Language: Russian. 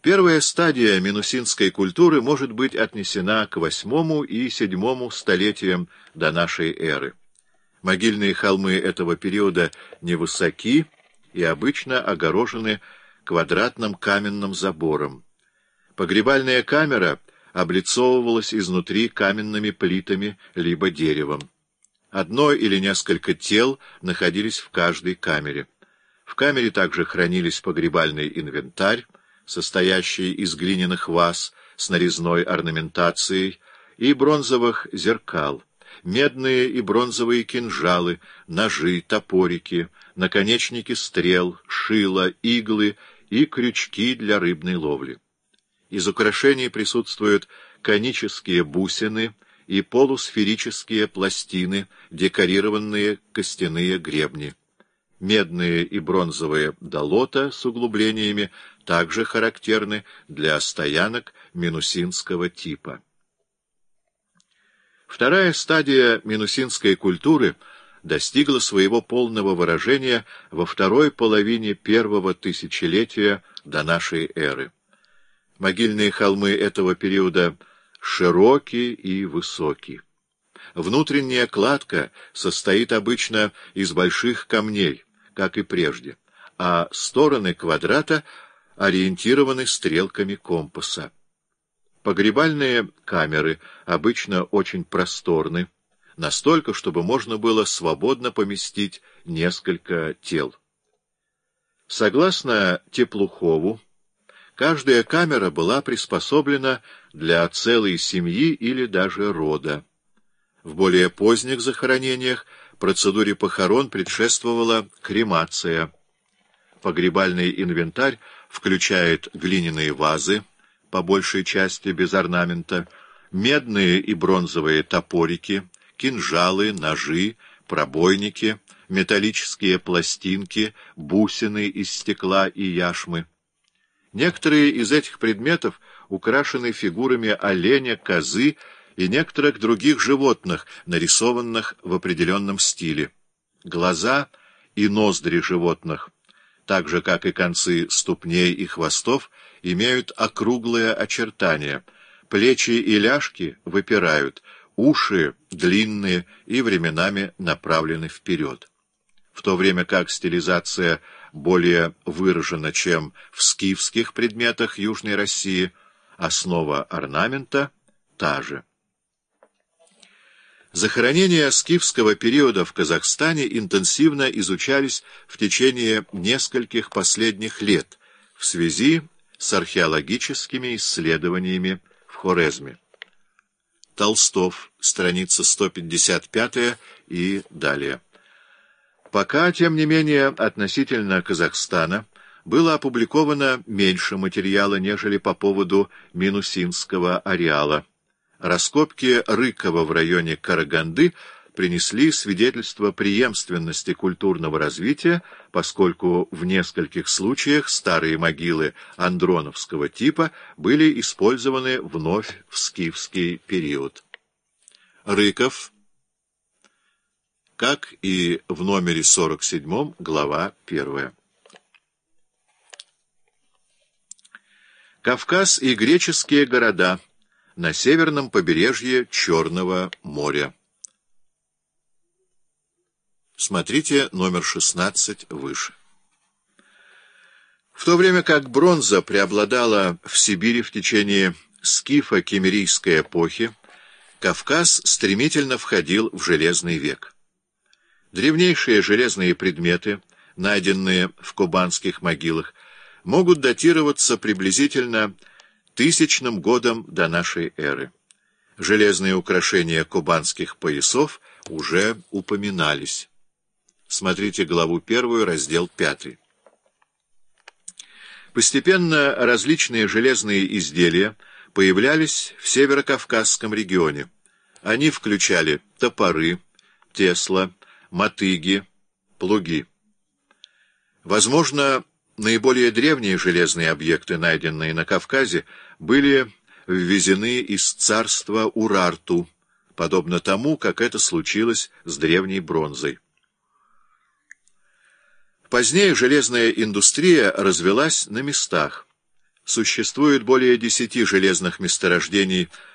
Первая стадия минусинской культуры может быть отнесена к VIII и VII столетиям до нашей эры. Могильные холмы этого периода невысоки и обычно огорожены квадратным каменным забором. Погребальная камера облицовывалась изнутри каменными плитами либо деревом. Одно или несколько тел находились в каждой камере. В камере также хранились погребальный инвентарь, состоящий из глиняных ваз с нарезной орнаментацией и бронзовых зеркал, медные и бронзовые кинжалы, ножи, топорики, наконечники стрел, шила, иглы и крючки для рыбной ловли. Из украшений присутствуют конические бусины и полусферические пластины, декорированные костяные гребни. Медные и бронзовые долота с углублениями также характерны для стоянок минусинского типа. Вторая стадия минусинской культуры достигла своего полного выражения во второй половине первого тысячелетия до нашей эры. Могильные холмы этого периода широкие и высокие. Внутренняя кладка состоит обычно из больших камней, как и прежде, а стороны квадрата ориентированы стрелками компаса. Погребальные камеры обычно очень просторны, настолько, чтобы можно было свободно поместить несколько тел. Согласно Теплухову, каждая камера была приспособлена для целой семьи или даже рода. В более поздних захоронениях процедуре похорон предшествовала кремация. Погребальный инвентарь включает глиняные вазы, по большей части без орнамента, медные и бронзовые топорики, кинжалы, ножи, пробойники, металлические пластинки, бусины из стекла и яшмы. Некоторые из этих предметов украшены фигурами оленя, козы и некоторых других животных, нарисованных в определенном стиле. Глаза и ноздри животных, так же, как и концы ступней и хвостов, имеют округлые очертания, плечи и ляжки выпирают, уши длинные и временами направлены вперед. В то время как стилизация более выражена, чем в скифских предметах Южной России, основа орнамента та же. Захоронения скифского периода в Казахстане интенсивно изучались в течение нескольких последних лет в связи с археологическими исследованиями в Хорезме. Толстов, страница 155 и далее. Пока, тем не менее, относительно Казахстана было опубликовано меньше материала, нежели по поводу Минусинского ареала. Раскопки Рыкова в районе Караганды принесли свидетельство преемственности культурного развития, поскольку в нескольких случаях старые могилы андроновского типа были использованы вновь в скифский период. Рыков, как и в номере 47, глава 1. Кавказ и греческие города на северном побережье Черного моря. Смотрите номер 16 выше. В то время как бронза преобладала в Сибири в течение скифо-киммерийской эпохи, Кавказ стремительно входил в Железный век. Древнейшие железные предметы, найденные в кубанских могилах, могут датироваться приблизительно 1000 годом до нашей эры. Железные украшения кубанских поясов уже упоминались. Смотрите главу 1, раздел 5. Постепенно различные железные изделия появлялись в северокавказском регионе. Они включали топоры, тесла, мотыги, плуги. Возможно, наиболее древние железные объекты, найденные на Кавказе, были ввезены из царства Урарту, подобно тому, как это случилось с древней бронзой. Позднее железная индустрия развелась на местах. Существует более 10 железных месторождений